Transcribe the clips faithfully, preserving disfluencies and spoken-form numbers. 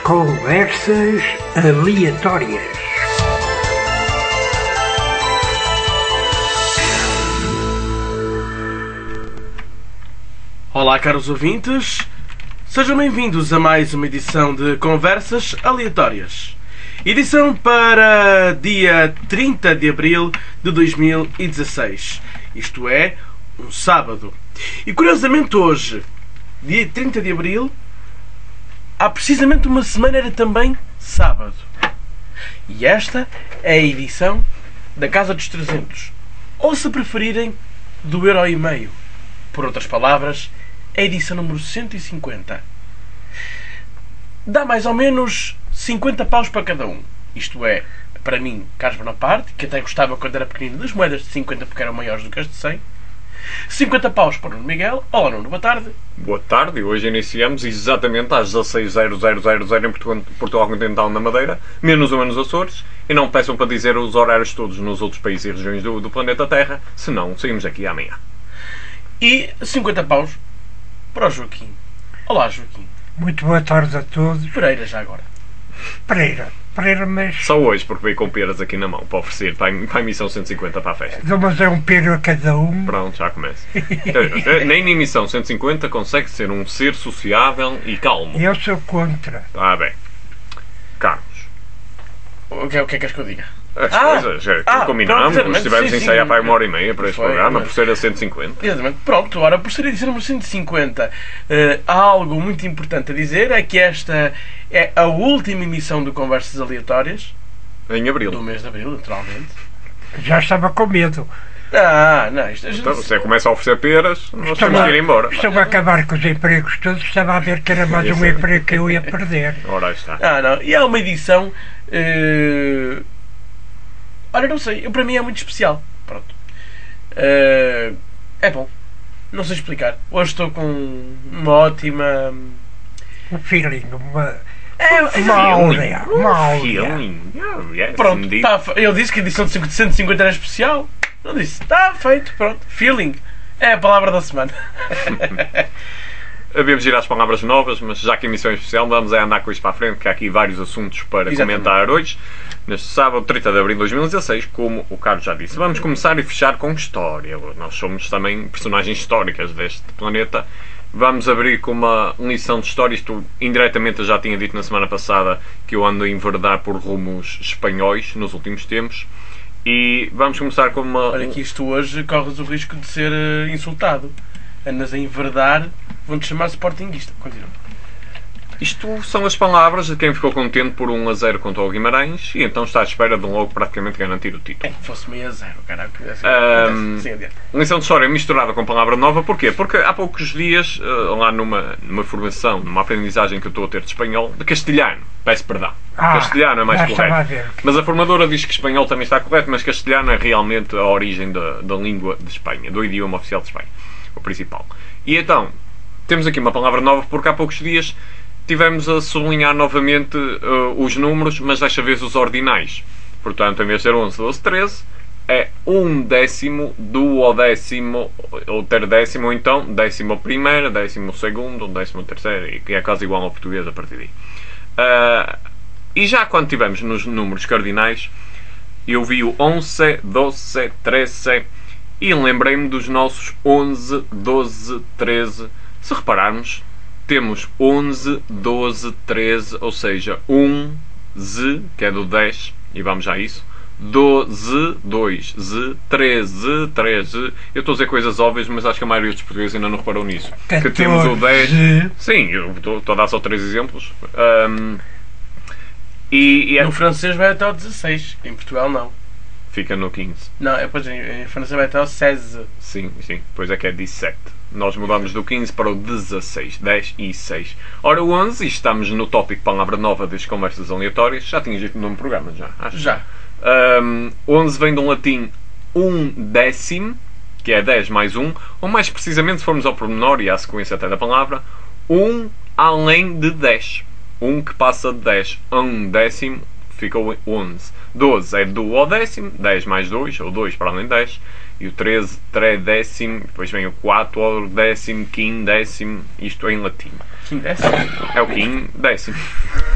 Conversas aleatórias. Olá, caros ouvintes, sejam bem-vindos a mais uma edição de Conversas Aleatórias. Edição para dia trinta de abril de dois mil e dezasseis, isto é, um sábado. E curiosamente hoje, dia trinta de abril, há precisamente uma semana era também sábado. E esta é a edição da Casa dos trezentos, ou se preferirem, do Euro e Meio. Por outras palavras, a edição número cento e cinquenta. Dá mais ou menos cinquenta paus para cada um. Isto é, para mim, Carlos Bonaparte, que até gostava quando era pequenino das moedas de cinquenta porque eram maiores do que as de cem. cinquenta paus para o Nuno Miguel. Olá, Nuno, boa tarde. Boa tarde, hoje iniciamos exatamente às dezasseis horas em Portugal, Portugal Continental, na Madeira, menos uma nos Açores, e não peçam para dizer os horários todos nos outros países e regiões do, do planeta Terra, senão saímos aqui amanhã. E cinquenta paus para o Joaquim. Olá, Joaquim. Muito boa tarde a todos. Pereira, já agora. Pereira. Pereira, mas... Só hoje, porque veio com peras aqui na mão, para oferecer para a, para a emissão cento e cinquenta para a festa. Vamos a um pera a cada um. Pronto, já começa. Nem na emissão cento e cinquenta consegue ser um ser sociável e calmo. Eu sou contra. Ah, bem. Carlos. O que, é, o que é que queres que eu diga? As Ah! coisas, já Ah, combinamos, pronto, estivemos sim, a ensaiar sim. para uma hora e meia para este Foi, programa, mas- por ser a cento e cinquenta. Exatamente. Pronto, ora, por ser a edição número cento e cinquenta, eh, há algo muito importante a dizer, é que esta é a última emissão do Conversas Aleatórias, Em abril. do mês de abril, naturalmente. Já estava com medo. Ah, não, isto... Então, você começa a oferecer peras, nós Estava- temos que ir embora. Estava a acabar com os empregos todos. Estava a ver que era mais um emprego que eu ia perder. Ora, aí está. Ah, não, e é uma edição... eh, Olha, não sei, eu, para mim é muito especial. Pronto. Eh, É bom. Não sei explicar. Hoje estou com uma ótima... Um feeling, uma, É, uma áurea. Uma áurea. Healing. Oh, yes, Pronto, indeed. tá, fe- eu disse que a edição de cento e cinquenta era especial. Não disse, está feito, pronto. Feeling é a palavra da semana. Havíamos de ir às palavras novas, mas já que a emissão é especial, vamos a andar com isto para a frente, que há aqui vários assuntos para Exatamente. comentar hoje, neste sábado, trinta de abril de dois mil e dezasseis, como o Carlos já disse. Vamos começar e fechar com história. Nós somos também personagens históricas deste planeta. Vamos abrir com uma lição de história. Isto, indiretamente, eu já tinha dito na semana passada que eu ando a enverdar por rumos espanhóis nos últimos tempos. E vamos começar com uma... Olha que isto hoje corres o risco de ser eh, insultado. Andas a enverdar, vão-te chamar sportinguista. Continua. Isto são as palavras de quem ficou contente por um a zero contra o Guimarães e então está à espera de um logo praticamente garantir o título. É, fosse meio a zero, caralho. Assim, Ahm, sim, adiante. Lição de história misturada com palavra nova, porquê? Porque há poucos dias, eh, lá numa, numa formação, numa aprendizagem que eu estou a ter de espanhol, de castelhano, peço perdão. Ah, Castelhano é mais já estava a correto. ver. Mas a formadora diz que espanhol também está correto, mas castelhano é realmente a origem da, da língua de Espanha, do idioma oficial de Espanha, o principal. E então, temos aqui uma palavra nova, porque há poucos dias tivemos a sublinhar novamente uh, os números, mas desta vez os ordinais. Portanto, em vez de ser onze, doze, treze, é um décimo, duodécimo, ou terdécimo, ou então décimo primeiro, décimo segundo, décimo terceiro, e que é quase igual ao português a partir daí. Uh, e já quando tivemos nos números cardinais, eu vi o onze, doze, treze, e lembrei-me dos nossos onze, doze, treze. Se repararmos, temos onze, doze, treze, ou seja, um, Z, que é do dez, e vamos já a isso, doze, dois, Z, treze, treze. Eu estou a dizer coisas óbvias, mas acho que a maioria dos portugueses ainda não reparou nisso. Que temos o dez. Sim, eu estou estou a dar só três exemplos. Um, e, e é, No francês vai até ao dezasseis, em Portugal não. fica no quinze. Não, é, pois, em, em francês vai até ao seize. Sim, sim. Depois é que é dezessete. Nós mudamos do quinze para o dezasseis. dez e seis. Ora, o onze, e estamos no tópico palavra nova das conversas aleatórias. Já tinha dito no nome do programa, já? Acho. Já. Um, onze vem do latim um décimo, que é dez mais um, ou mais precisamente, se formos ao pormenor e à sequência até da palavra, um além de dez. um que passa de dez a um décimo ficou onze. doze é do ao décimo, dez mais dois, ou dois para além de dez. E o treze, tredécimo, depois vem o quatro, o décimo, quindécimo, isto é em latim. Quindécimo? É o quindécimo.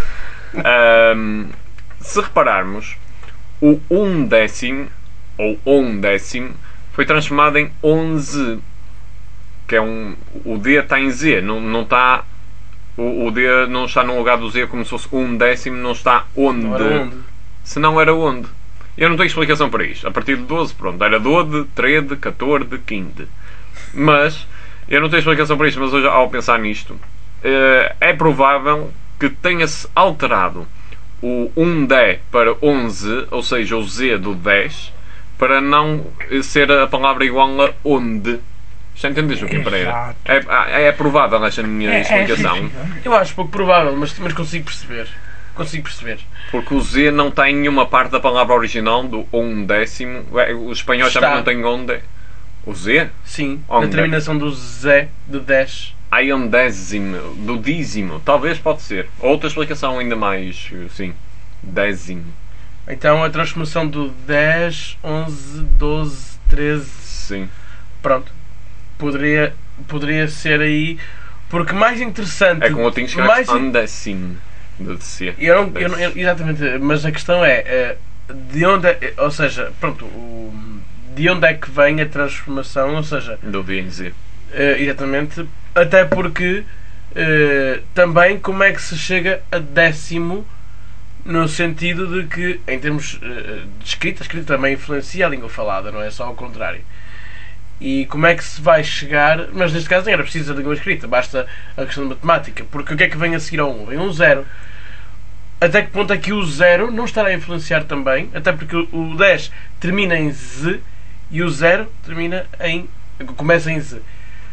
Um, se repararmos, o um décimo, ou um décimo, foi transformado em onze. Que é um. O D está em Z, não, não está. O, o D não está no lugar do Z como se fosse um décimo, não está onde. Não era onde. Se não era onde. Eu não tenho explicação para isto. A partir de doze, pronto, era doze, treze, catorze, quinze. Mas, eu não tenho explicação para isto, mas hoje, ao pensar nisto, é provável que tenha-se alterado o um D para onze, ou seja, o Z do dez, para não ser a palavra igual a onde. Já entendes o que é para Exato. É, é provável esta minha É, é, explicação. sim, senhor. Eu acho pouco provável, mas, mas consigo perceber. Consigo perceber. Porque o Z não tem nenhuma parte da palavra original do um décimo. Os espanhóis Está. também não têm onde. O Z? Sim, Onde? na terminação do Z de dez. Aí um décimo, do dízimo. Talvez pode ser. Outra explicação ainda mais, sim. Décimo. Então a transformação do dez, onze, doze, treze. Sim. Pronto. Poderia, poderia ser aí. Porque mais interessante. É com o latim escreve mais in- undécimo. De C. Eu não, eu não- eu- exatamente, mas a questão é eh, de onde é, ou seja, pronto, o, de onde é que vem a transformação, ou seja, Do D em Z. eh, exatamente, até porque eh, também como é que se chega a décimo no sentido de que em termos eh, de escrita, a escrita também influencia a língua falada, não é só ao contrário. E como é que se vai chegar, mas neste caso nem era preciso a língua escrita, basta a questão de matemática, porque o que é que vem a seguir ao um? Vem um zero. Até que ponto é que o zero não estará a influenciar também, até porque o dez termina em Z e o zero termina em. Começa em Z.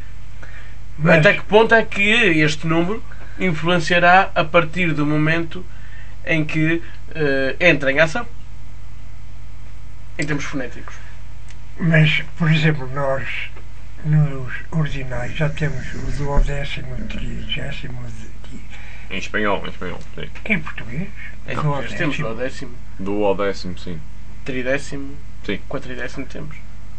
Mas- Até que ponto é que este número influenciará a partir do momento em que eh, entra em ação? Em termos fonéticos. Mas, por exemplo, nós nos ordinais já temos o duodécimo, o trigésimo, de- Em espanhol, em espanhol. Sim. em português, Em português temos o décimo, Do ao décimo, sim. tridécimo, Sim. quatridécimo temos.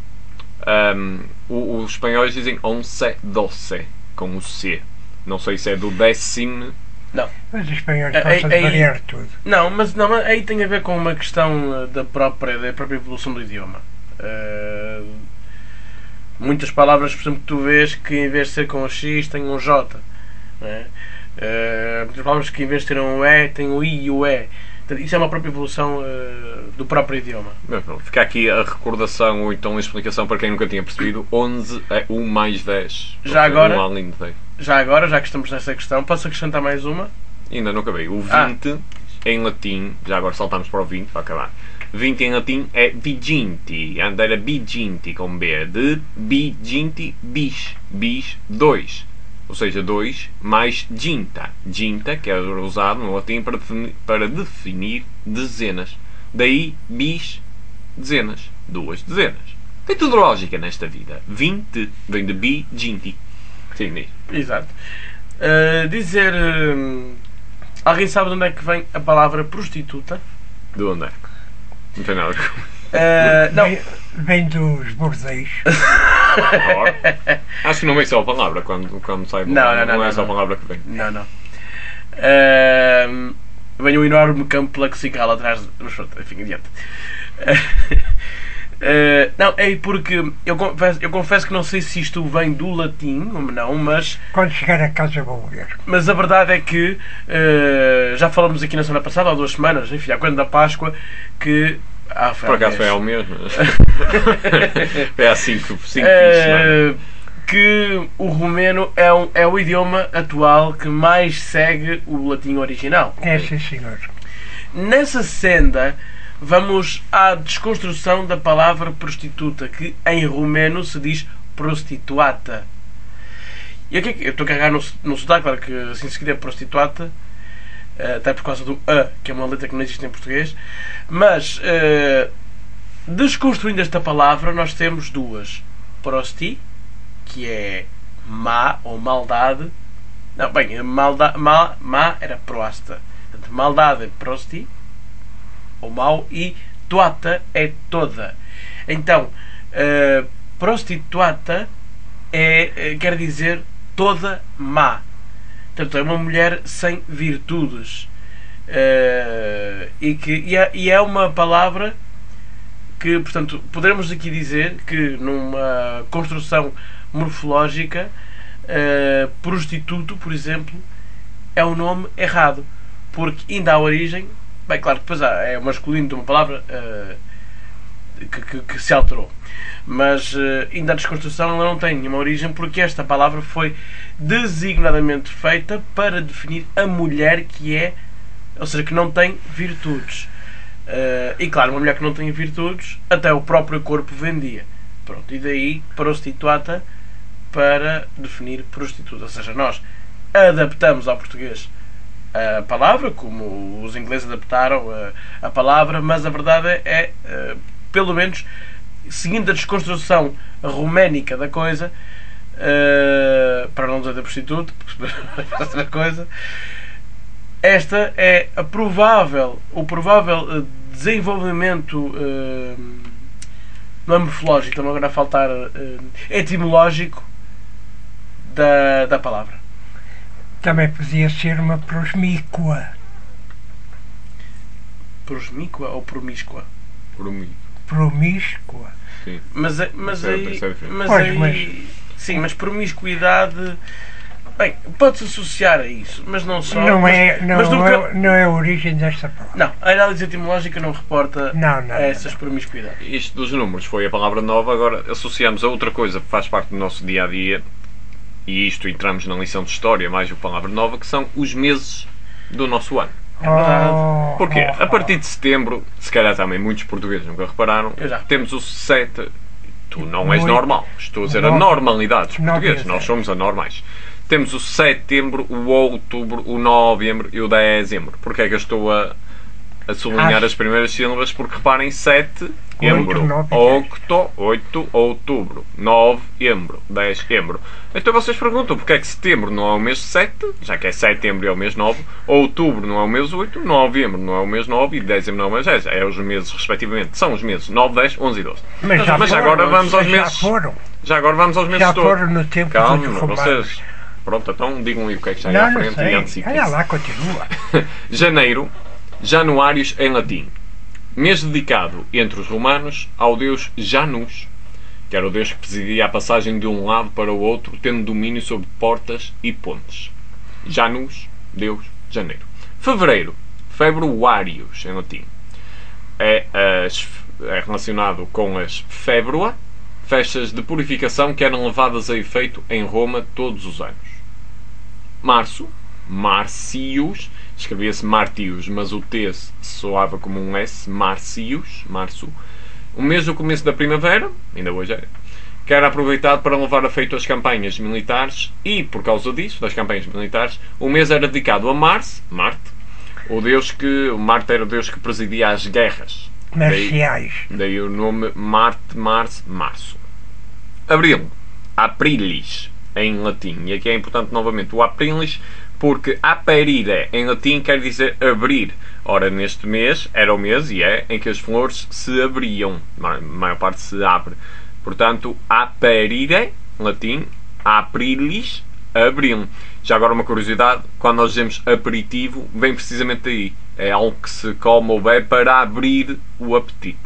Um, o- os espanhóis dizem onze, doce, com o C. Não sei se é do décimo. mas os espanhóis É, gostam é, de é- variar tudo. Não, mas não, mas aí tem a ver com uma questão eh, da própria, da própria evolução do idioma. Eh, muitas palavras, por exemplo, que tu vês que em vez de ser com o X tem um J. Não é? Eh, muitas palavras que em vez de ter um E tem o I e o E. Portanto, isso é uma própria evolução eh, do próprio idioma. Mas pronto, fica aqui a recordação ou então a explicação para quem nunca tinha percebido. onze é um mais dez. Já agora- um além de dez. Já agora, já que estamos nessa questão, posso acrescentar mais uma? Ainda não acabei. O Ah. vinte em latim, já agora saltamos para o vinte para acabar. vinte em latim é viginti, andar a viginti com B, de viginti bis, bis dois, ou seja, dois mais ginta, ginta que é usado no latim para definir, para definir dezenas, daí bis, dezenas, duas dezenas. Tem tudo lógica nesta vida. vinte vem de viginti. Sim, diz. Exato. Uh, dizer. hum, alguém sabe de onde é que vem a palavra prostituta? De onde é? Não tem nada a ver com Uh, não. Vem, vem dos bordéis. Ora, acho que não vem só a palavra quando, quando sai do Não, lado, não, não, é não, só a não. palavra que vem. Não, não. Uh, vem um enorme campo lexical atrás de. Mas pronto, enfim, adiante. Uh, não, é porque eu confesso, eu confesso que não sei se isto vem do latim ou não, mas, Quando chegar a casa vou ver. mas a verdade é que uh, já falamos aqui na semana passada, há duas semanas, enfim, há quando da Páscoa, que. Ah, foi Por há acaso um foi mês. ao mesmo. Foi há cinco, cinco fins de semana. Eh, que o romeno é, um, é o idioma atual que mais segue o latim original. É sim, senhor. Nessa senda, vamos à desconstrução da palavra prostituta, que em romeno se diz prostituata. E o que é que eu estou a carregar no, no sotaque, claro que assim se escreve prostituata, eh, até por causa do A, que é uma letra que não existe em português, mas eh, desconstruindo esta palavra, nós temos duas: prosti, que é má ou maldade. Não, bem, malda, má, má era proasta. Portanto, maldade é prosti, ou mau, e tuata é toda. Então, uh, prostituata é, eh, quer dizer toda má. Portanto, é uma mulher sem virtudes. Uh, e, que, e, é, e é uma palavra que, portanto, poderemos aqui dizer que numa construção morfológica, uh, prostituto, por exemplo, é um nome errado, porque ainda há origem, bem, claro que depois há, é masculino de uma palavra uh, que, que, que se alterou, mas uh, ainda a desconstrução ela não tem nenhuma origem, porque esta palavra foi designadamente feita para definir a mulher que é, ou seja, que não tem virtudes. Uh, e claro, uma mulher que não tem virtudes, até o próprio corpo vendia. Pronto, e daí prostituta para definir prostituta. Ou seja, nós adaptamos ao português a palavra, como os ingleses adaptaram a, a palavra, mas a verdade é, uh, pelo menos, seguindo a desconstrução roménica da coisa, uh, para não dizer da prostituta, outra coisa, esta é a provável, o provável desenvolvimento uh, não é morfológico, estão agora a faltar uh, etimológico da, da palavra. Também podia ser uma prosmíqua. Prosmíqua ou promíscua? Promíscua. Promíscua. Sim. Mas, mas Isso é- aí... isso é diferente. Mas Pois, aí mas- sim, mas promiscuidade... Bem, pode-se associar a isso, mas não só... Não mas, é, não, mas nunca... é, não é a origem desta palavra. Não, a análise etimológica não reporta Não, não, a essas não. promiscuidades. Isto dos números foi a palavra nova, agora associamos a outra coisa que faz parte do nosso dia a dia, e isto entramos na lição de história, mais o palavra nova, que são os meses do nosso ano. É verdade. Oh, Porquê? oh, A partir de setembro, se calhar também muitos portugueses nunca repararam, Eu já. temos o sete. Tu não és Oito. normal. Estou a dizer a Nove. normalidade dos Nove portugueses. e Nós dez. somos anormais. Temos o setembro, o outubro, o novembro e o dezembro. Porquê é que eu estou a, a sublinhar Acho. as primeiras sílabas? Porque reparem, setembro, nove e dez. octo, oito, outubro, novembro, dezembro. Então vocês perguntam, porque é que setembro não é o mês sete, já que é setembro e é o mês nove, outubro não é o mês oito, novembro não é o mês nove e dezembro não é o mês dez. É os meses, respectivamente. São os meses nove, dez, onze e doze. Mas já Mas foram, agora vamos aos já meses. foram. Já agora vamos aos meses Já todos. foram no tempo Calma, dos romanos. vocês. Pronto, então digam-lhe o que é que está aí Não, à não frente e sei. antecipem. Olha lá, continua. Janeiro, Januários em latim. Mês dedicado entre os romanos ao deus Janus, que era o deus que presidia a passagem de um lado para o outro, tendo domínio sobre portas e pontes. Janus, deus, janeiro. Fevereiro, Februários em latim. É, as, é relacionado com as Februa, festas de purificação que eram levadas a efeito em Roma todos os anos. Março, Marcius, escrevia-se Martius, mas o T soava como um S, Marcius, março. O mês do começo da primavera, ainda hoje é, que era aproveitado para levar a feito as campanhas militares e, por causa disso, das campanhas militares, o mês era dedicado a Mars, Marte, o deus que, o Marte era o deus que presidia as guerras. Marciais. Daí o nome Marte, Mars, Março. Abril, Aprilis, em latim. E aqui é importante novamente o Aprilis, porque aperire em latim quer dizer abrir. Ora, neste mês, era o mês, e é, em que as flores se abriam. A maior parte se abre. Portanto, aperire, em latim, aprilis, abril. Já agora uma curiosidade, quando nós dizemos aperitivo, vem precisamente daí. É algo que se come ou bebe para abrir o apetite.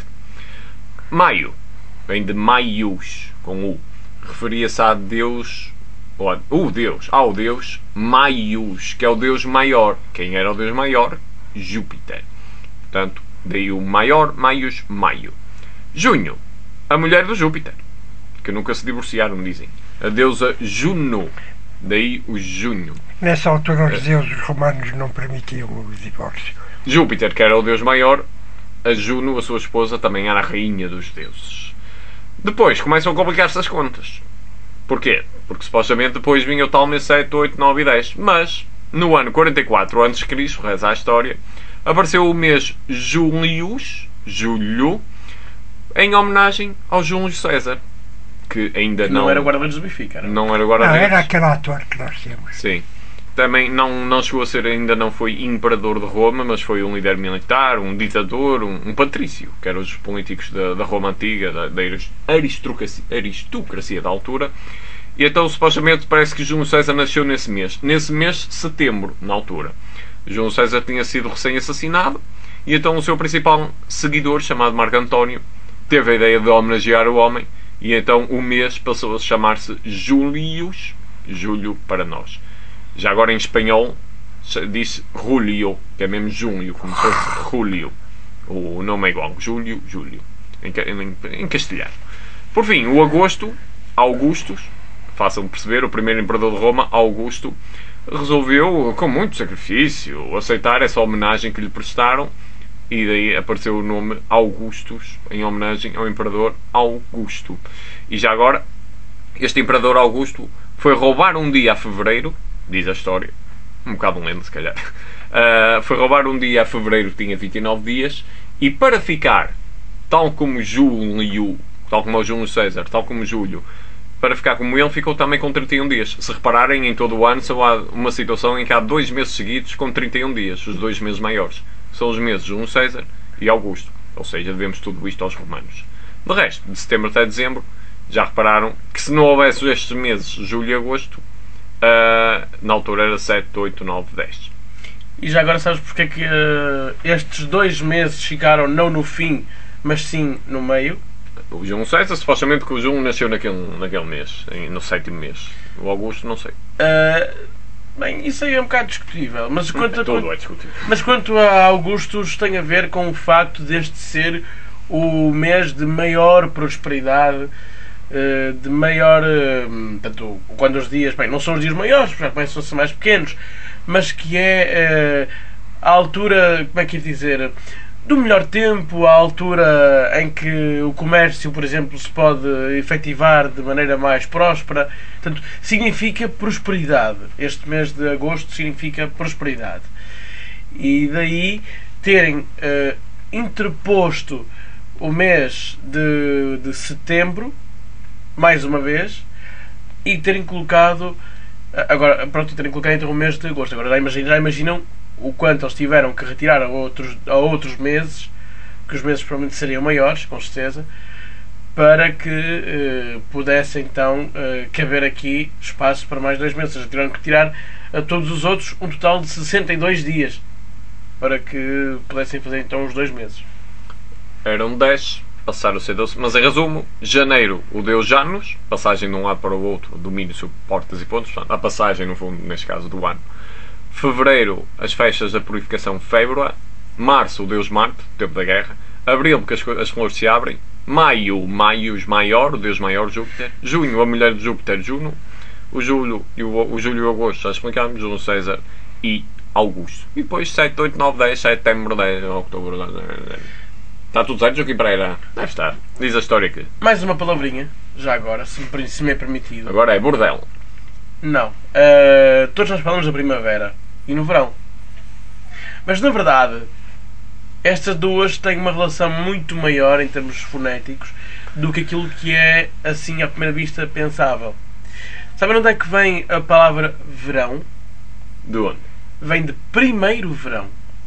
Maio, vem de maius, com U. Referia-se a Deus, ou o Deus, ao Deus Maius, que é o Deus maior. Quem era o Deus maior? Júpiter. Portanto, daí o maior, Maius, Maio. Junho, a mulher de Júpiter, que nunca se divorciaram, dizem. A deusa Juno. Daí o junho. Nessa altura os deuses romanos não permitiam o divórcio. Júpiter, que era o deus maior, a Juno, a sua esposa, também era a rainha dos deuses. Depois começam a complicar-se as contas. Porquê? Porque supostamente depois vinha o tal mês sete, oito, nove e dez. Mas, no ano quarenta e quatro antes de Cristo, reza a história, apareceu o mês Julius, Julho, em homenagem ao Júlio César, que ainda Que não, não era guarda-redes do Benfica, era? não era Não, guarda-redes. era aquele ator que nós temos. Sim. Também não, não chegou a ser, ainda não foi imperador de Roma, mas foi um líder militar, um ditador, um, um patrício, que eram os políticos da, da Roma Antiga, da, da aristocracia, aristocracia da altura. E então, supostamente, parece que Júlio César nasceu nesse mês. Nesse mês, setembro, na altura. Júlio César tinha sido recém-assassinado e então o seu principal seguidor, chamado Marco António, teve a ideia de homenagear o homem e então o mês passou a chamar-se Július, Júlio para nós. Já agora em espanhol diz Julio, que é mesmo Júlio, como se fosse Julio. O nome é igual, Júlio, Júlio, em, em, em castelhano. Por fim, o Agosto, Augustus, fácil de perceber, o primeiro imperador de Roma, Augusto, resolveu, com muito sacrifício, aceitar essa homenagem que lhe prestaram e daí apareceu o nome Augustus, em homenagem ao imperador Augusto. E já agora, este imperador Augusto foi roubar um dia a fevereiro, diz a história, um bocado lento se calhar, uh, foi roubar um dia a fevereiro que tinha vinte e nove dias e para ficar, tal como Júlio, tal como o Júlio César, tal como Júlio, para ficar como ele, ficou também com trinta e um dias. Se repararem, em todo o ano só há uma situação em que há dois meses seguidos com trinta e um dias, os dois meses maiores. São os meses Júlio César e Augusto. Ou seja, devemos tudo isto aos romanos. De resto, de setembro até dezembro, já repararam que se não houvesse estes meses, julho e agosto, uh, na altura era sete, oito, nove, dez. E já agora sabes porque é que uh, estes dois meses ficaram não no fim, mas sim no meio? O Júlio César, supostamente que o Júlio nasceu naquele, naquele mês, no sétimo mês. O Augusto, não sei. Uh, bem, isso aí é um bocado discutível. Mas quanto, a, Tudo é discutível. Mas quanto a Augustus, tem a ver com o facto deste ser o mês de maior prosperidade, uh, de maior... Uh, portanto, quando os dias... Bem, não são os dias maiores, porque já começam a ser mais pequenos, mas que é uh, a altura... Como é que ia dizer... do melhor tempo, à altura em que o comércio, por exemplo, se pode efetivar de maneira mais próspera. Portanto, significa prosperidade. Este mês de agosto significa prosperidade. E daí terem uh, interposto o mês de, de setembro, mais uma vez, e terem colocado, agora, pronto, terem colocado então o mês de agosto. Agora já imaginam, já imaginam o quanto eles tiveram que retirar a outros, a outros meses, que os meses provavelmente seriam maiores, com certeza, para que eh, pudesse então eh, caber aqui espaço para mais dois meses. Ou seja, tiveram que tirar a todos os outros um total de sessenta e dois dias para que pudessem fazer então os dois meses. Eram dez, passaram a ser doze, mas em resumo, janeiro o deu Janus, passagem de um lado para o outro, domínio sobre portas e pontos, portanto, a passagem no fundo, neste caso, do ano. Fevereiro, as festas da purificação Fébroa. Março, o deus Marte, tempo da guerra. Abril, porque as, as flores se abrem. Maio, Maios maior, o deus maior Júpiter. Junho, a mulher de Júpiter, Juno. O Julho e o, o Julho e o Agosto, já explicámos, Júlio César e Augusto. E depois sete, oito, nove, dez, setembro, dez, outubro, dez. Está tudo certo, Joaquim Pereira? Deve estar. Diz a história aqui. Mais uma palavrinha, já agora, se me, se me é permitido. Agora é bordel. Não. Uh, todos nós falamos da primavera e no verão. Mas na verdade, estas duas têm uma relação muito maior em termos fonéticos do que aquilo que é, assim, à primeira vista, pensável. Sabem onde é que vem a palavra verão? De onde? Vem de primeiro verão.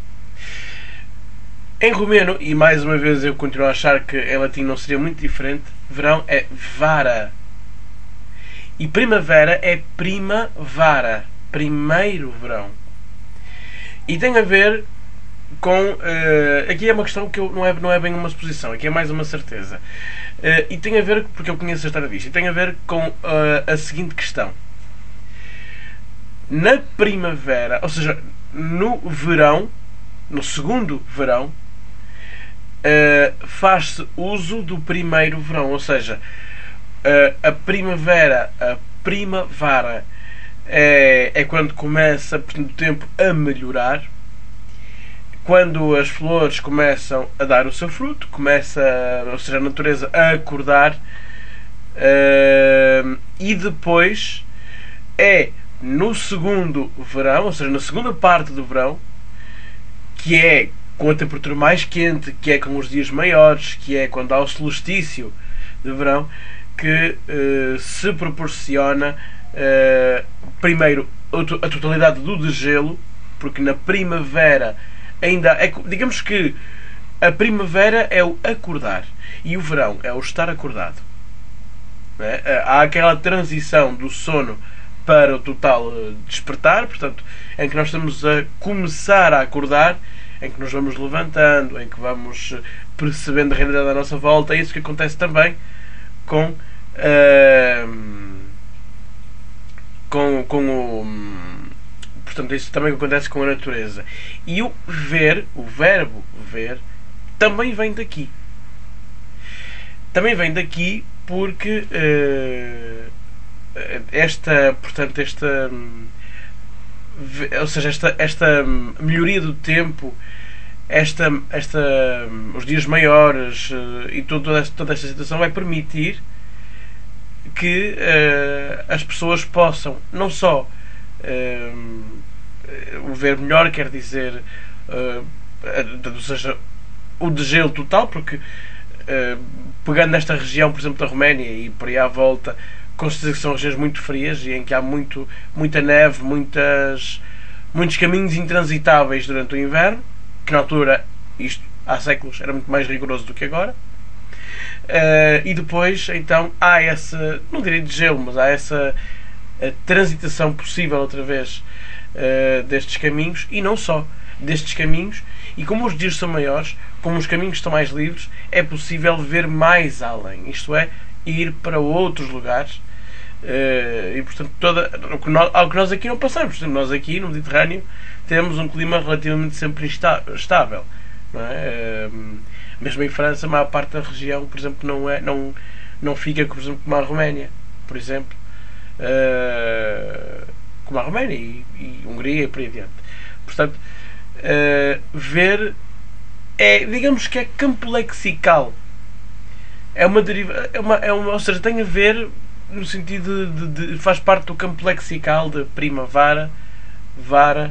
Em romeno, e mais uma vez eu continuo a achar que em latim não seria muito diferente, verão é vara. E primavera é primavera, primeiro verão. E tem a ver com... Uh, aqui é uma questão que eu, não, é, não é bem uma suposição, aqui é mais uma certeza. Uh, e tem a ver, porque eu conheço a história disto, e tem a ver com uh, a seguinte questão. Na primavera, ou seja, no verão, no segundo verão, uh, faz-se uso do primeiro verão, ou seja... Uh, a primavera, a primavera, é, é quando começa, portanto, o tempo a melhorar, quando as flores começam a dar o seu fruto, começa, ou seja, a natureza a acordar, uh, e depois é no segundo verão, ou seja, na segunda parte do verão, que é com a temperatura mais quente, que é com os dias maiores, que é quando há o solstício de verão, que uh, se proporciona uh, primeiro a totalidade do degelo, porque na primavera ainda é, digamos que a primavera é o acordar e o verão é o estar acordado, não é? Há aquela transição do sono para o total despertar, portanto, em que nós estamos a começar a acordar, em que nos vamos levantando, em que vamos percebendo a realidade à nossa volta. É isso que acontece também com, uh, com, com o... Portanto, isso também acontece com a natureza. E o ver, o verbo ver, também vem daqui. Também vem daqui porque uh, esta, portanto, esta, ou seja, esta, esta melhoria do tempo, esta, esta, os dias maiores uh, e toda esta, toda esta situação vai permitir que uh, as pessoas possam não só uh, o ver melhor, quer dizer, uh, ou seja, o degelo total, porque uh, pegando nesta região, por exemplo, da Roménia e por aí à volta, com certeza que são regiões muito frias e em que há muito, muita neve, muitas, muitos caminhos intransitáveis durante o inverno, que na altura, isto há séculos, era muito mais rigoroso do que agora. Uh, e depois, então, há essa, não direi de gelo, mas há essa a transitação possível outra vez uh, destes caminhos, e não só destes caminhos, e como os dias são maiores, como os caminhos estão mais livres, é possível ver mais além, isto é, ir para outros lugares, uh, e portanto, toda, o que nós, ao que nós aqui não passamos. Por exemplo, nós aqui no Mediterrâneo temos um clima relativamente sempre estável, não é? Uh, mesmo em França, a maior parte da região, por exemplo, não, é, não, não fica, por exemplo, como a Roménia, por exemplo, uh, como a Roménia e, e Hungria e por aí adiante. Portanto, uh, ver é, digamos que é campo lexical, é uma deriva, é uma, é uma, ou seja, tem a ver no sentido de, de, de faz parte do campo lexical de primavera, vara,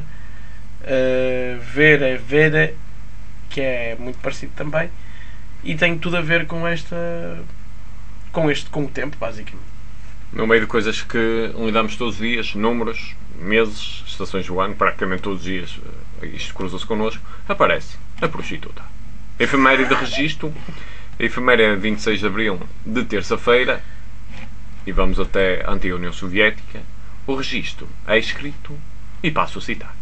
uh, ver é ver, que é muito parecido também, e tem tudo a ver com esta, com este, com o tempo, basicamente. No meio de coisas que lidamos todos os dias, números, meses, estações do ano, praticamente todos os dias isto cruza-se connosco, aparece a prostituta. Efeméride de registro, a efeméride é vinte e seis de abril de terça-feira, e vamos até a antiga União Soviética. O registro é escrito, e passo a citar.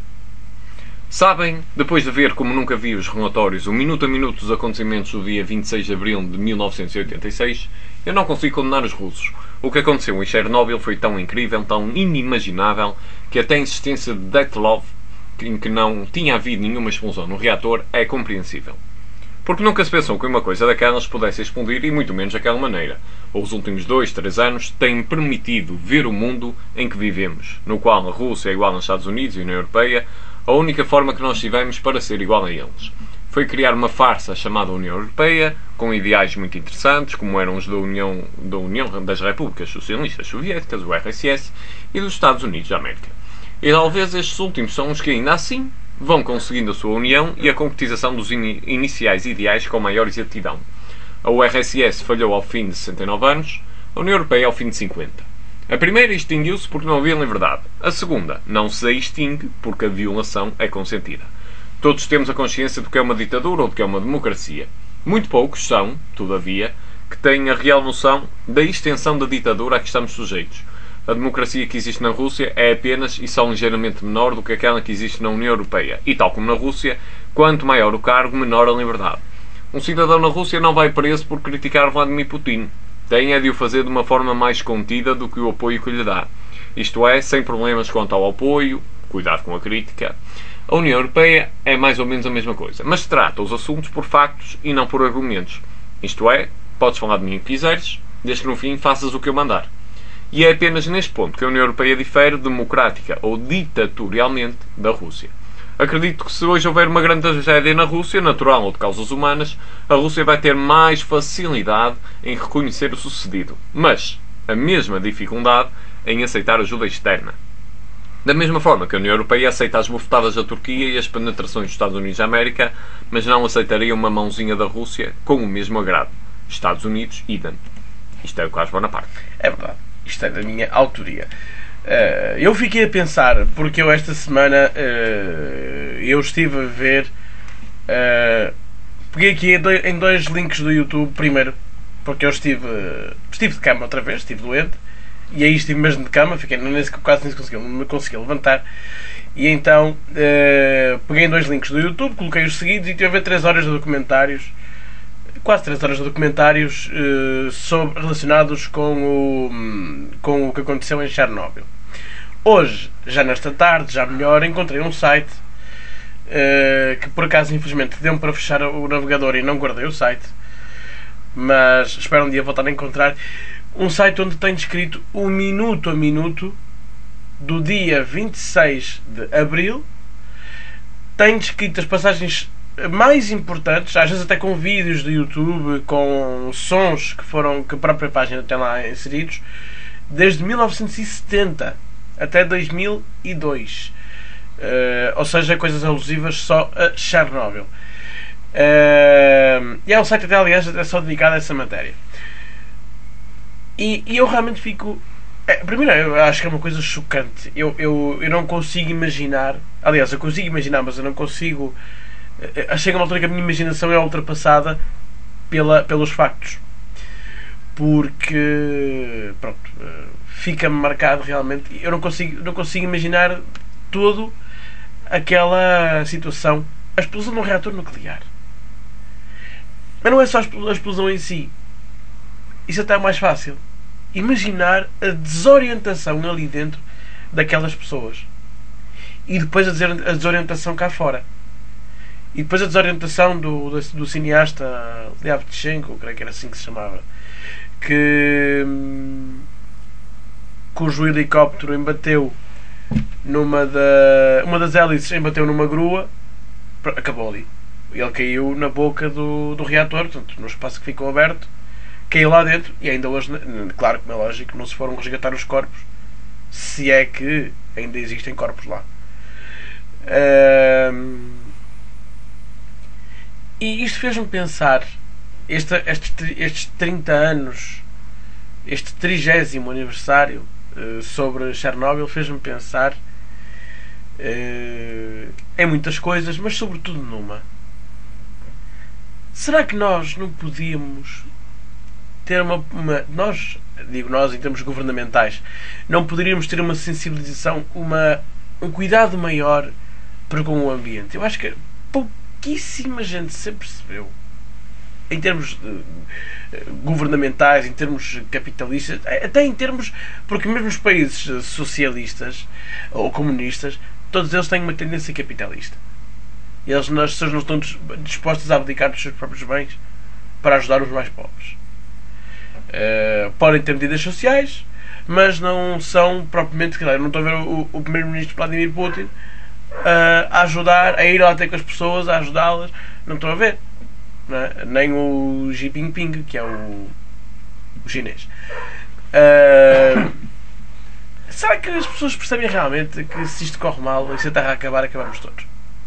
Sabem, depois de ver como nunca vi os relatórios, o minuto a minuto dos acontecimentos do dia vinte e seis de abril de mil novecentos e oitenta e seis, eu não consigo condenar os russos. O que aconteceu em Chernobyl foi tão incrível, tão inimaginável, que até a existência de Detlov, em que não tinha havido nenhuma explosão no reator, é compreensível. Porque nunca se pensou que uma coisa daquelas pudesse explodir, e muito menos daquela maneira. Os últimos dois, três anos têm permitido ver o mundo em que vivemos, no qual a Rússia é igual aos Estados Unidos e a União Europeia. A única forma que nós tivemos para ser igual a eles foi criar uma farsa chamada União Europeia, com ideais muito interessantes, como eram os da União, da União das Repúblicas Socialistas Soviéticas, o R S S, e dos Estados Unidos da América. E talvez estes últimos são os que ainda assim vão conseguindo a sua união e a concretização dos in iniciais ideais com maior exatidão. A U R S S falhou ao fim de sessenta e nove anos, a União Europeia ao fim de cinquenta. A primeira extinguiu-se porque não havia liberdade. A segunda não se extingue porque a violação é consentida. Todos temos a consciência do que é uma ditadura ou do que é uma democracia. Muito poucos são, todavia, que têm a real noção da extensão da ditadura a que estamos sujeitos. A democracia que existe na Rússia é apenas e só ligeiramente menor do que aquela que existe na União Europeia. E tal como na Rússia, quanto maior o cargo, menor a liberdade. Um cidadão na Rússia não vai preso por criticar Vladimir Putin. Tem é de o fazer de uma forma mais contida do que o apoio que lhe dá. Isto é, sem problemas quanto ao apoio, cuidado com a crítica. A União Europeia é mais ou menos a mesma coisa, mas trata os assuntos por factos e não por argumentos. Isto é, podes falar de mim o que quiseres, desde que no fim faças o que eu mandar. E é apenas neste ponto que a União Europeia difere democrática ou ditatorialmente da Rússia. Acredito que se hoje houver uma grande tragédia na Rússia, natural ou de causas humanas, a Rússia vai ter mais facilidade em reconhecer o sucedido, mas a mesma dificuldade em aceitar ajuda externa. Da mesma forma que a União Europeia aceita as bufetadas da Turquia e as penetrações dos Estados Unidos da América, mas não aceitaria uma mãozinha da Rússia com o mesmo agrado. Estados Unidos, idem. Isto é o Carlos Bonaparte. É verdade. Isto é da minha autoria. Uh, eu fiquei a pensar, porque eu esta semana uh, eu estive a ver, uh, peguei aqui em dois links do YouTube. Primeiro, porque eu estive, estive de cama outra vez, estive doente, e aí estive mesmo de cama, fiquei nem, quase nem se conseguia, me conseguia levantar. E então uh, peguei em dois links do YouTube, coloquei os seguidos e tive a ver três horas de documentários, quase três horas de documentários uh, sobre, relacionados com o, com o que aconteceu em Chernobyl. Hoje, já nesta tarde, já melhor, encontrei um site uh, que por acaso infelizmente deu-me para fechar o navegador e não guardei o site, mas espero um dia voltar a encontrar um site onde tem descrito o minuto a minuto do dia vinte e seis de Abril. Tem descrito as passagens mais importantes, às vezes até com vídeos do YouTube, com sons que foram que a própria página tem lá inseridos, desde mil novecentos e setenta até dois mil e dois. Uh, ou seja, coisas alusivas só a Chernobyl. Uh, e é um site até, aliás, até só dedicado a essa matéria. E, e eu realmente fico... É, primeiro, eu acho que é uma coisa chocante. Eu, eu, eu não consigo imaginar... Aliás, eu consigo imaginar, mas eu não consigo... Chega uma altura que a minha imaginação é ultrapassada pela, pelos factos. Porque... Pronto... Fica-me marcado realmente... Eu não consigo, não consigo imaginar todo aquela situação. A explosão de um reator nuclear. Mas não é só a explosão em si. Isso até é mais fácil. Imaginar a desorientação ali dentro daquelas pessoas. E depois a desorientação cá fora. E depois a desorientação do, do, do cineasta Lyavchenko, creio que era assim que se chamava, que cujo helicóptero embateu numa da, uma das hélices, embateu numa grua, acabou ali. Ele caiu na boca do, do reator, portanto, no espaço que ficou aberto, caiu lá dentro e ainda hoje, claro, como é lógico, não se foram resgatar os corpos, se é que ainda existem corpos lá. Um, e isto fez-me pensar, este, estes, estes trinta anos, este trigésimo aniversário uh, sobre Chernobyl, fez-me pensar uh, em muitas coisas, mas sobretudo numa. Será que nós não podíamos ter uma, uma... Nós, digo nós em termos governamentais, não poderíamos ter uma sensibilização, uma, um cuidado maior para com o ambiente? Eu acho que pouquíssima gente se percebeu, em termos uh, governamentais, em termos capitalistas, até em termos... Porque mesmo os países socialistas ou comunistas, todos eles têm uma tendência capitalista. Eles, as pessoas não estão dispostas a abdicar dos seus próprios bens para ajudar os mais pobres. Uh, podem ter medidas sociais, mas não são propriamente... Eu não estou a ver o, o primeiro-ministro Vladimir Putin uh, a ajudar, a ir lá ter com as pessoas, a ajudá-las. Não estou a ver. Não é? Nem o Xi Jinping, que é o, o chinês. Uh, será que as pessoas percebem realmente que se isto corre mal e se a Terra acabar, acabamos todos?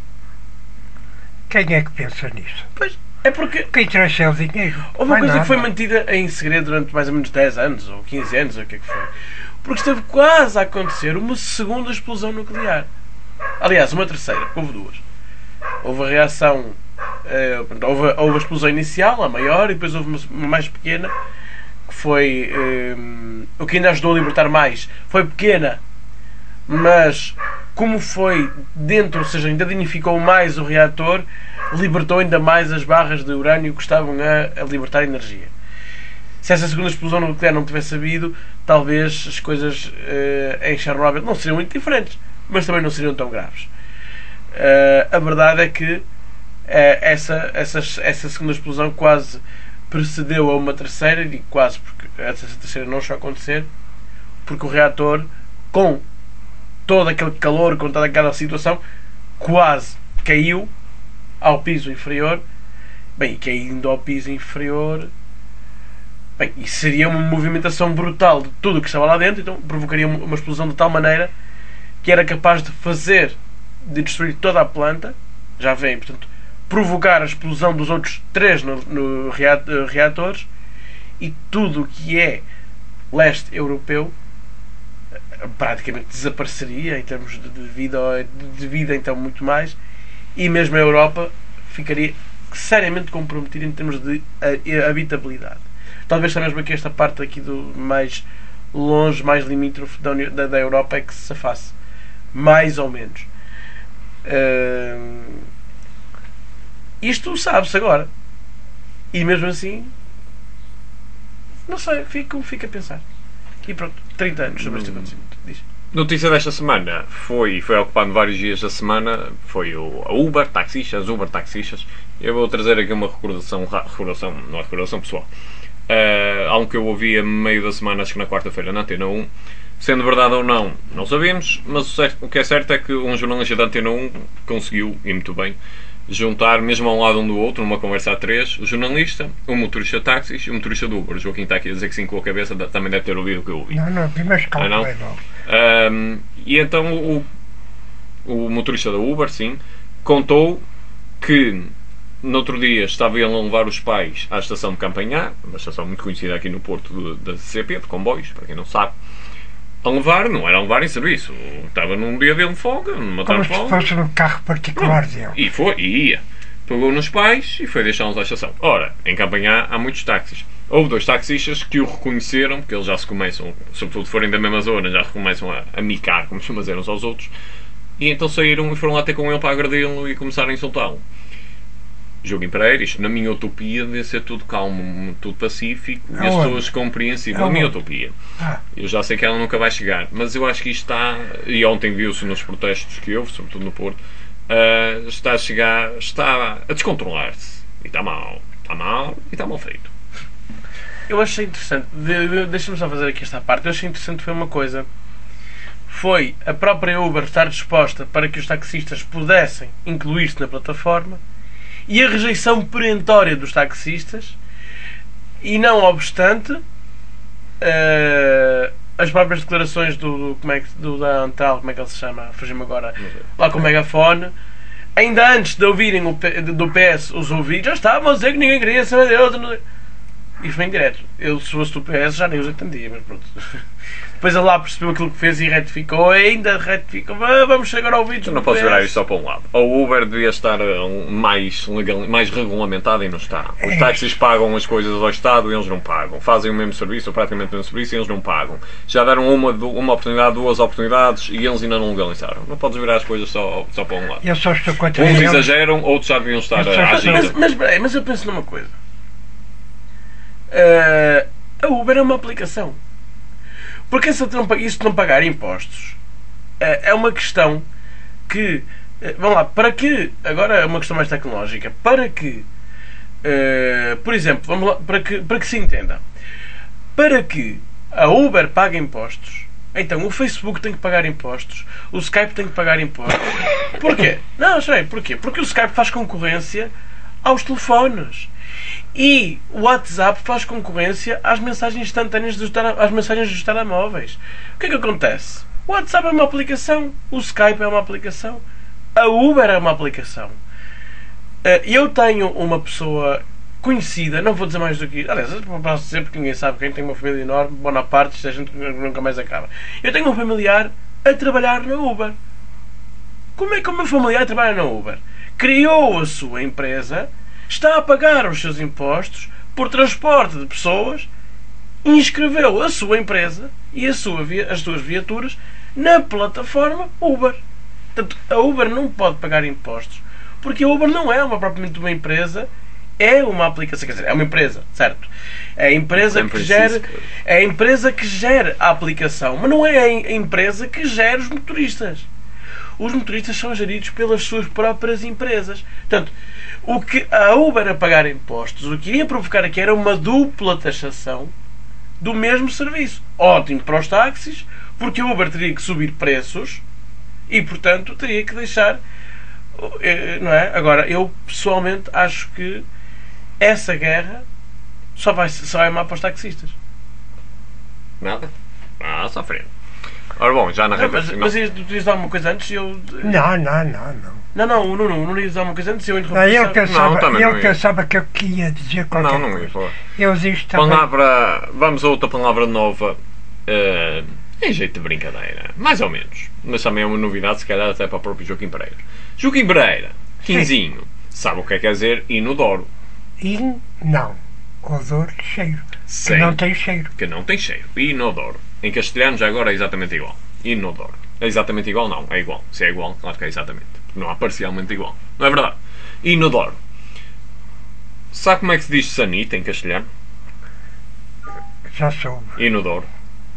Quem é que pensa nisso? Pois, é porque... Quem traz o dinheiro? Houve uma coisa nada. que foi mantida em segredo durante mais ou menos dez anos, ou quinze anos, ou o que é que foi. Porque esteve quase a acontecer uma segunda explosão nuclear. Aliás, uma terceira, houve duas. Houve a reação... Uh, houve, houve a explosão inicial, a maior, e depois houve uma, uma mais pequena, que foi... Um, o que ainda ajudou a libertar mais. Foi pequena, mas... Como foi dentro, ou seja, ainda danificou mais o reator, libertou ainda mais as barras de urânio que estavam a, a libertar energia. Se essa segunda explosão nuclear não tivesse havido, talvez as coisas uh, em Chernobyl não seriam muito diferentes, mas também não seriam tão graves. Uh, a verdade é que uh, essa, essa, essa segunda explosão quase precedeu a uma terceira, e quase porque essa terceira não chegou a acontecer, porque o reator, com todo aquele calor, com toda aquela situação, quase caiu ao piso inferior. Bem, e caindo ao piso inferior, bem, isso seria uma movimentação brutal de tudo o que estava lá dentro, então provocaria uma explosão de tal maneira que era capaz de fazer, de destruir toda a planta, já vem, portanto, provocar a explosão dos outros três no, no reatores, e tudo o que é leste europeu praticamente desapareceria em termos de vida, de vida então muito mais, e mesmo a Europa ficaria seriamente comprometida em termos de habitabilidade. Talvez só mesmo aqui esta parte aqui do mais longe, mais limítrofe da, Uni- da, da Europa é que se safasse. Mais ou menos. Uh, isto sabe-se agora. E mesmo assim, não sei, fico, fico a pensar. E pronto, trinta anos sobre este acontecimento. Diz. Notícia desta semana foi, foi ocupando vários dias da semana, foi o, a Uber, taxistas, Uber, taxistas. Eu vou trazer aqui uma recordação, recordação não é recordação pessoal. Uh, algo que eu ouvi a meio da semana, acho que na quarta-feira, na Antena um. Sendo verdade ou não, não sabemos, mas o, certo, o que é certo é que um jornalista da Antena um conseguiu, e muito bem, juntar, mesmo ao lado um do outro, numa conversa a três, o jornalista, o motorista de táxis e o motorista do Uber. O Joaquim está aqui a dizer que sim com a cabeça, também deve ter ouvido o que eu ouvi. Não, não, primeiro calma, ah, não? não. Um, e então o, o motorista da Uber, sim, contou que no outro dia estava ele a levar os pais à estação de Campanhã, uma estação muito conhecida aqui no Porto da C P, de comboios, para quem não sabe. A levar, não era a levar em serviço, estava num dia dele de folga, numa Como tarde de se folga. fosse um carro particular dele. E foi, e ia. Pegou nos pais e foi deixá-los à estação. Ora, em Campanhã há muitos táxis. Houve dois taxistas que o reconheceram, porque eles já se começam, sobretudo se forem da mesma zona, já começam a, a micar, como se dizer uns aos outros. E então saíram e foram lá ter com ele para agredi-lo e começaram a insultá-lo. Joaquim Pereira, isto na minha utopia deve ser tudo calmo, tudo pacífico e as Aonde? pessoas compreensíveis. Na Aonde? minha utopia. Ah, Eu já sei que ela nunca vai chegar, mas eu acho que isto está, e ontem viu-se nos protestos que houve, sobretudo no Porto, uh, está a chegar, está a descontrolar-se. E está mal. Está mal e está mal feito. Eu achei interessante, de- de- deixa-me só fazer aqui esta parte, eu achei interessante foi uma coisa, foi a própria Uber estar disposta para que os taxistas pudessem incluir-se na plataforma e a rejeição perentória dos taxistas e não obstante eh, as próprias declarações do, do, como é que, do da Antal, como é que ele se chama, fugiu-me agora, lá com o megafone, ainda antes de ouvirem o, P- do P S os ouvidos, já estavam a dizer que ninguém queria saber de outro. não- E foi em direto. Eu, se fosse do P S, já nem os atendia, mas pronto. Depois ele lá percebeu aquilo que fez e retificou, ainda retificou. "Ah, vamos chegar ao vídeo." Tu não podes virar isto só para um lado. A Uber devia estar uh, mais, legal, mais regulamentada e não está. Os táxis pagam as coisas ao Estado e eles não pagam. Fazem o mesmo serviço, ou praticamente o mesmo serviço, e eles não pagam. Já deram uma, uma oportunidade, duas oportunidades e eles ainda não legalizaram. Não podes virar as coisas só, só para um lado. eu só estou contra Uns ele. exageram, outros já deviam estar Eu só a estou- agir. Mas, mas, peraí, mas eu penso numa coisa. Eh, a Uber é uma aplicação. Porque se não, pa- isso de não pagar impostos eh, é uma questão que, eh, vamos lá, para que, agora é uma questão mais tecnológica, para que, eh, por exemplo, vamos lá, para que, para que se entenda, para que a Uber pague impostos, então o Facebook tem que pagar impostos, o Skype tem que pagar impostos. Porquê? Não, sei, porquê? Porque o Skype faz concorrência aos telefones. E o WhatsApp faz concorrência às mensagens instantâneas dos tele- às mensagens dos telemóveis. O que é que acontece? O WhatsApp é uma aplicação, o Skype é uma aplicação, a Uber é uma aplicação. Eh, Eu tenho uma pessoa conhecida, não vou dizer mais do que isso, aliás, eu posso dizer porque ninguém sabe quem tem uma família enorme, Bonaparte, isto a gente nunca mais acaba. Eu tenho um familiar a trabalhar na Uber. Como é que o meu familiar trabalha na Uber? Criou a sua empresa, está a pagar os seus impostos por transporte de pessoas, inscreveu a sua empresa e a sua via- as suas viaturas na plataforma Uber. Portanto, a Uber não pode pagar impostos porque a Uber não é uma, propriamente uma empresa, é uma aplicação, quer dizer, é uma empresa, certo? É a empresa São que gera, Francisco. é a empresa que gera a aplicação, mas não é a empresa que gera os motoristas. Os motoristas são geridos pelas suas próprias empresas. Portanto, o que a Uber a pagar impostos, o que iria provocar aqui era uma dupla taxação do mesmo serviço. Ótimo para os táxis, porque a Uber teria que subir preços e, portanto, teria que deixar... eh, Não é? Agora, eu pessoalmente acho que essa guerra só vai, só é má para os taxistas. Nada? Ah, só frente. Ora bom, já na Não, reta mas, final. mas ias- tu ias dar alguma coisa antes e eu... Não, não, não, não. Não, não, o Nuno, não ias dar alguma coisa antes e eu Não, interrompi. ele sabe? pensava, também não ele ia. pensava que eu ia dizer qualquer Não, não ia coisa. falar. Eu disse também. Palavra. Vamos a outra palavra nova. eh, em jeito de brincadeira. Mais ou menos. Mas também é uma novidade, se calhar até para o próprio Joaquim Pereira. Joaquim Pereira, quinzinho, sabe o que é que quer dizer inodoro? In, não. Odor, cheiro. Sim. Que não tem cheiro. Que não tem cheiro. Inodoro. em castelhano já agora é exatamente igual. Inodoro. É exatamente igual? Não, é igual. Se é igual, claro que é exatamente. Não há parcialmente igual. Não é verdade? Inodoro. Sabe como é que se diz sanita em castelhano? Já soube. Inodoro.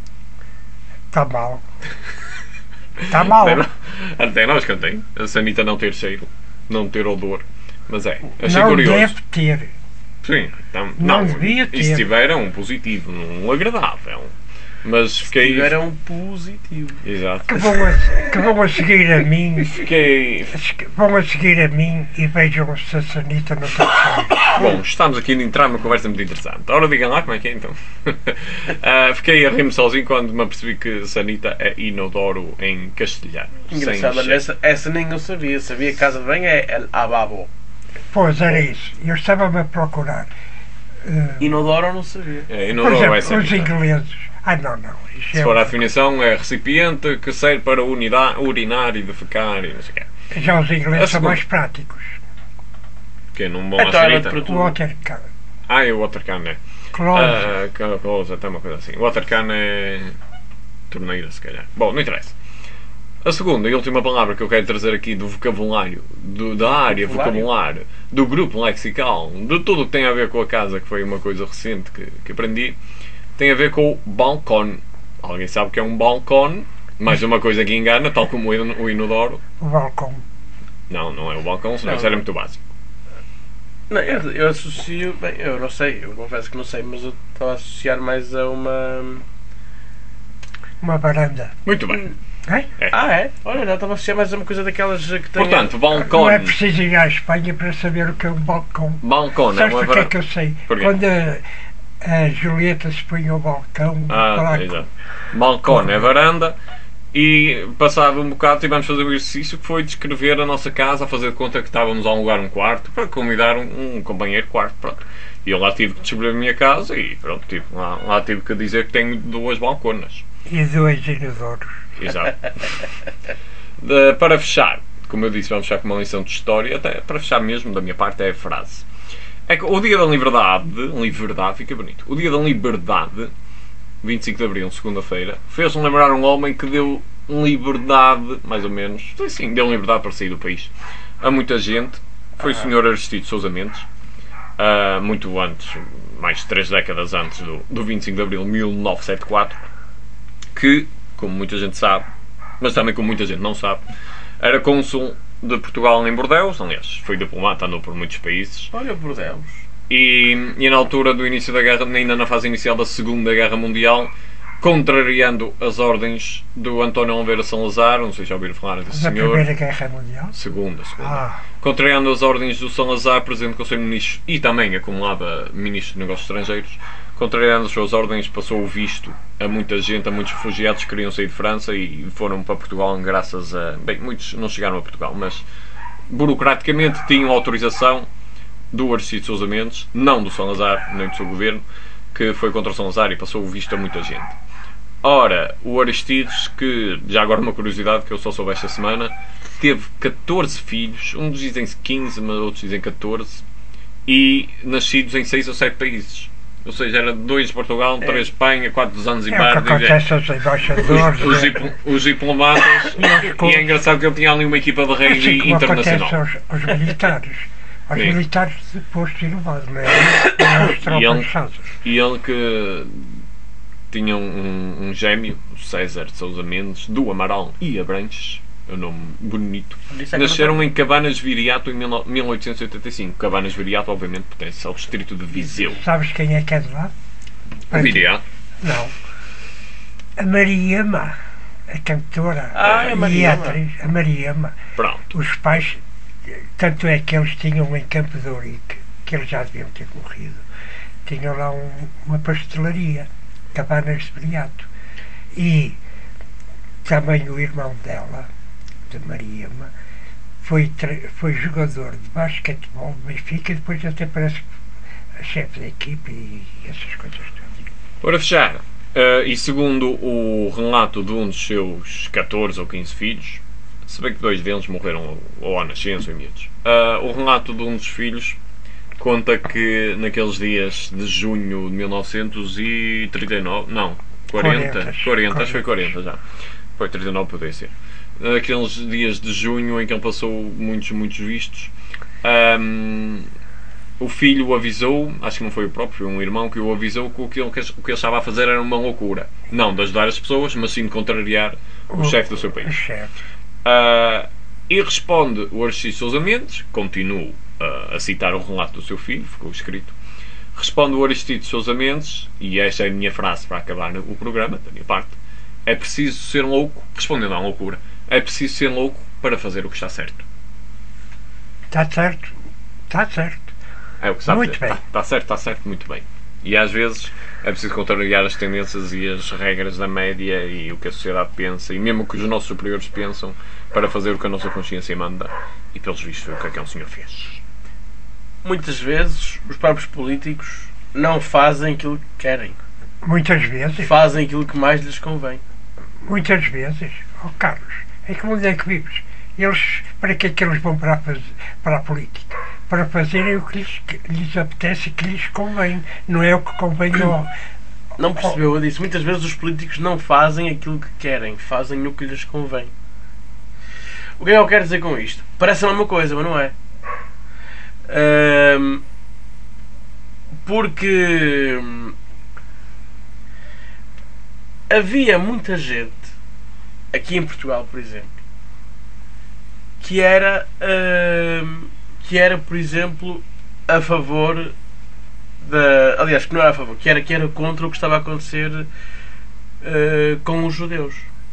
Está mal. Está mal. Até, não- até nós cantei. A sanita não ter cheiro, não ter odor. Mas é, achei Não curioso. deve ter. Sim, então, Não devia ter. E se tiver é um positivo, um agradável. Mas fiquei. Era um positivo. Exato. Que vão a, que vão a seguir a mim. Fiquei. Vão a seguir a mim e vejam se a sanita não está cheia. Bom, estamos aqui a entrar numa conversa muito interessante. Ora, digam lá como é que é então. Ah, fiquei a rir-me sozinho quando me apercebi que sanita é inodoro em castelhano. Engraçado, Sem olha, essa, essa nem eu sabia. Sabia que casa de banho é el ababo. Pois era isso. Eu estava-me a procurar. eh, Inodoro não sabia. É, por inodoro é exemplo, os sanita. ingleses. Ah, não, não. Isso Se é for a um- definição, é recipiente que serve para unidar, urinar e defecar e não sei o quê. Já os A ingleses são segunda. mais práticos. Que é num bom Então era sanita. para O tudo. water can. Ah, é o watercan, é. Close. Ah, que coisa, até uma coisa assim. O watercan é. torneira, se calhar. Bom, não interessa. A segunda e última palavra que eu quero trazer aqui do vocabulário, do- da área Vocabulário? vocabulário, do grupo lexical, de tudo o que tem a ver com a casa, que foi uma coisa recente que, que aprendi, tem a ver com o balcão. Alguém sabe o que é um balcão? Mais uma coisa que engana, tal como o in- o inodoro. O balcão. Não, não é o balcão, senão Não. isso era muito básico. Não, eu, eu associo. Bem, eu não sei, eu confesso que não sei, mas eu estava a associar mais a uma. Uma varanda. Muito bem. É? Ah, é? Olha, já estava a associar mais a uma coisa daquelas que tem. Portanto, balcão. Não é preciso ir à Espanha para saber o que é um balcão. Balcão é Sabes uma o que é varanda. que eu sei? Porquê? Quando a, a Julieta se põe ao balcão, Ah, falar exato. Balcão é varanda e passado um bocado tivemos de fazer um exercício que foi descrever a nossa casa, a fazer de conta que estávamos a alugar um quarto para convidar um, um companheiro de quarto. Pronto. E eu lá tive que descrever a minha casa e pronto, tive, lá, lá tive que dizer que tenho duas balconas. e dois inodoros. Exato. De- para fechar, como eu disse, vamos fechar com uma lição de história, até para fechar mesmo da minha parte é a frase. É que o dia da liberdade, liberdade fica bonito, o dia da liberdade, vinte e cinco de Abril, segunda-feira, fez-me lembrar um homem que deu liberdade, mais ou menos, sim, deu liberdade para sair do país a muita gente, foi o senhor Aristides Sousa Mendes, ah, muito antes, mais de três décadas antes do, do vinte e cinco de Abril de mil novecentos e setenta e quatro, que, como muita gente sabe, mas também como muita gente não sabe, era cônsul de Portugal em Bordeaux, aliás, foi diplomata, andou por muitos países, Olha, por Deus. e, e na altura do início da guerra, ainda na fase inicial da Segunda Guerra Mundial, contrariando as ordens do António Oliveira Salazar, não sei se já ouviram falar desse Da senhor. Primeira Guerra Mundial. Segunda, segunda. Ah, Contrariando as ordens do Salazar, Presidente do Conselho de Ministros e também acumulava Ministro de Negócios Estrangeiros, contrariando as suas ordens, passou o visto a muita gente, a muitos refugiados que queriam sair de França e foram para Portugal graças a... Bem, muitos não chegaram a Portugal, mas burocraticamente tinham autorização do Aristides Sousa Mendes, não do Salazar, nem do seu governo, que foi contra o Salazar e passou o visto a muita gente. Ora, o Aristides, que já agora uma curiosidade que eu só soube esta semana, teve catorze filhos, uns dizem quinze, mas outros dizem catorze, e nascidos em seis ou sete países. Ou seja, era dois de Portugal, três de Espanha, quatro dos anos é o que Zanzibar, dizer, acontece aos embaixadores. os, os, né? dipl- os diplomatas, e é engraçado que ele tinha ali uma equipa de Assim rugby como acontece internacional. aos, aos militares. Aos Sim. militares de posto elevado, não é? Não é aos E tropas ele- chatas. E ele que tinha um, um gêmeo, o César de Sousa Mendes, do Amaral e Abranches, é um nome bonito. Isso é que Nasceram não- em Cabanas Viriato em mil oitocentos e oitenta e cinco. Cabanas Viriato, obviamente, pertence ao distrito de Viseu. Sabes quem é que é de lá? Viriato. Não. A Mariama, a cantora Ah, é a e Mariama. atriz, a Mariama. Pronto. Os pais, tanto é que eles tinham em Campo de Ourique, que eles já deviam ter morrido, tinham lá um- uma pastelaria, Cabanas de Viriato. E também o irmão dela, de Mariama, foi, tre- foi jogador de basquetebol do Benfica e depois até parece que chefe da equipe e essas coisas todas. Para fechar, eh, e segundo o relato de um dos seus catorze ou quinze filhos, se bem que dois deles morreram ou à nascença ou em miúdos, eh, o relato de um dos filhos conta que naqueles dias de junho de mil novecentos e trinta e nove, não, quarenta, quarenta, acho que foi quarenta já. Foi trinta e nove, podia ser. Aqueles dias de junho em que ele passou muitos, muitos vistos. Um, o filho o avisou, acho que não foi o próprio, foi um irmão que o avisou que o que ele, o que ele estava a fazer era uma loucura. Não de ajudar as pessoas, mas sim de contrariar o, o chefe do seu país. Uh, e responde o Aristides Sousa Mendes, continuo uh, a citar o relato do seu filho, ficou escrito. Responde o Aristides Sousa Mendes, e esta é a minha frase para acabar o programa, da minha parte: é preciso ser louco, respondendo à loucura, é preciso ser louco para fazer o que está certo. Está certo, está certo. É o que está muito dizer. bem. Está, está certo, está certo, muito bem. E às vezes é preciso contrariar as tendências e as regras da média e o que a sociedade pensa, e mesmo o que os nossos superiores pensam, para fazer o que a nossa consciência manda. E pelos vistos foi o que aquele senhor fez. Muitas vezes os próprios políticos não fazem aquilo que querem. Muitas vezes. Fazem aquilo que mais lhes convém. Muitas vezes. Oh Carlos, é que onde é que vives? Eles, para que é que eles vão para a, faz... para a política? Para fazerem o que lhes, que lhes apetece e que lhes convém. Não é o que convém ao... Não percebeu? Eu disse, muitas vezes os políticos não fazem aquilo que querem, fazem o que lhes convém. O que é que eu quero dizer com isto? Parece a mesma coisa, mas não é. Um, porque havia muita gente aqui em Portugal, por exemplo, que era um, que era, por exemplo, a favor da, aliás, que não era a favor, que era, que era contra o que estava a acontecer uh, com os judeus.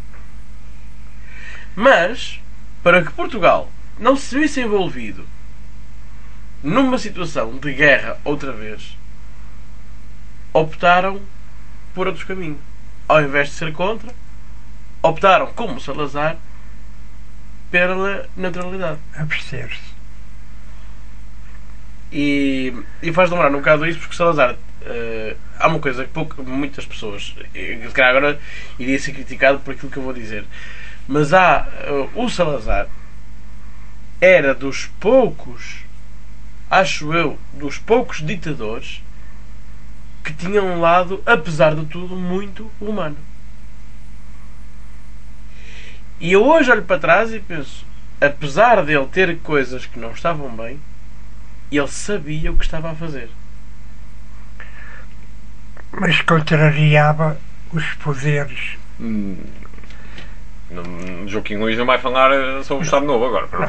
Mas para que Portugal não se visse envolvido numa situação de guerra outra vez, optaram por outros caminhos. Ao invés de ser contra, optaram, como Salazar, pela neutralidade. Abster-se. E, e faz lembrar um bocado isso, porque Salazar, uh, há uma coisa que pouco, muitas pessoas, e, se calhar agora iria ser criticado por aquilo que eu vou dizer, mas há uh, o Salazar era dos poucos, acho eu, dos poucos ditadores que tinham um lado, apesar de tudo, muito humano. E eu hoje olho para trás e penso, apesar dele ter coisas que não estavam bem, ele sabia o que estava a fazer. Mas contrariava os poderes. Hum, Joaquim Luís não vai falar sobre o Estado Novo agora, não?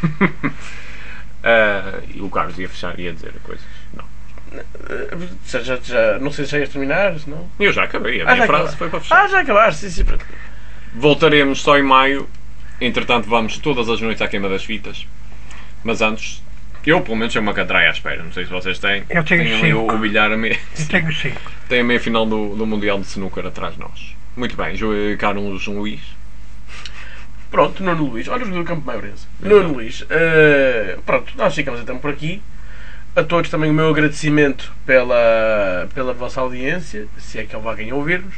uh, e o Carlos ia fechar e ia dizer coisas. Não. Já, já, já, não sei se já ias terminar, não? Eu já acabei, a ah, minha frase acabar. foi para fechar. Ah, já acabaste, sim, sim. Voltaremos só em maio. Entretanto, vamos todas as noites à queima das fitas. Mas antes, eu pelo menos tenho uma catraia à espera. Não sei se vocês têm. Eu tenho Tenho cinco. o, o bilhar a meia. Eu tenho cinco. Tem a meia final do, do Mundial de Snooker atrás de nós. Muito bem, Carlos Luís. Pronto, Nuno Luís. Olha o jogo do Campo Maiorense. Nuno Luís. Uh, pronto, nós ficamos então por aqui. A todos também o meu agradecimento pela, pela vossa audiência, se é que houve alguém a ouvir-nos.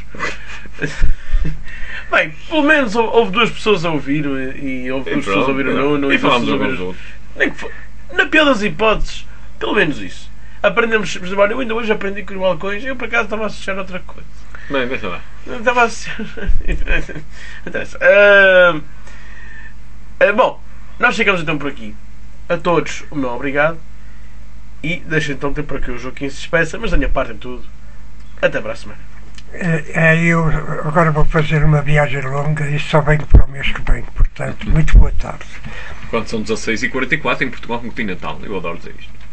Bem, pelo menos houve duas pessoas a ouvir e houve duas pessoas a ouvir o Nuno e, e falamos duas pessoas a ouvir nem que for, na pior das hipóteses, pelo menos isso. Aprendemos, por exemplo, eu ainda hoje aprendi com os balcões e eu por acaso estava a associar outra coisa. Bem, deixa lá. Não estava a associar. Interessa. Uh, uh, bom, nós ficamos então por aqui. A todos o meu obrigado. E deixa então ter para que o Joaquim se despeça, mas da minha parte é tudo. Até para a semana. É, eu agora vou fazer uma viagem longa e só venho para o mês que vem, portanto, muito boa tarde. Quando são dezasseis e quarenta e quatro em Portugal continental, eu adoro dizer isto.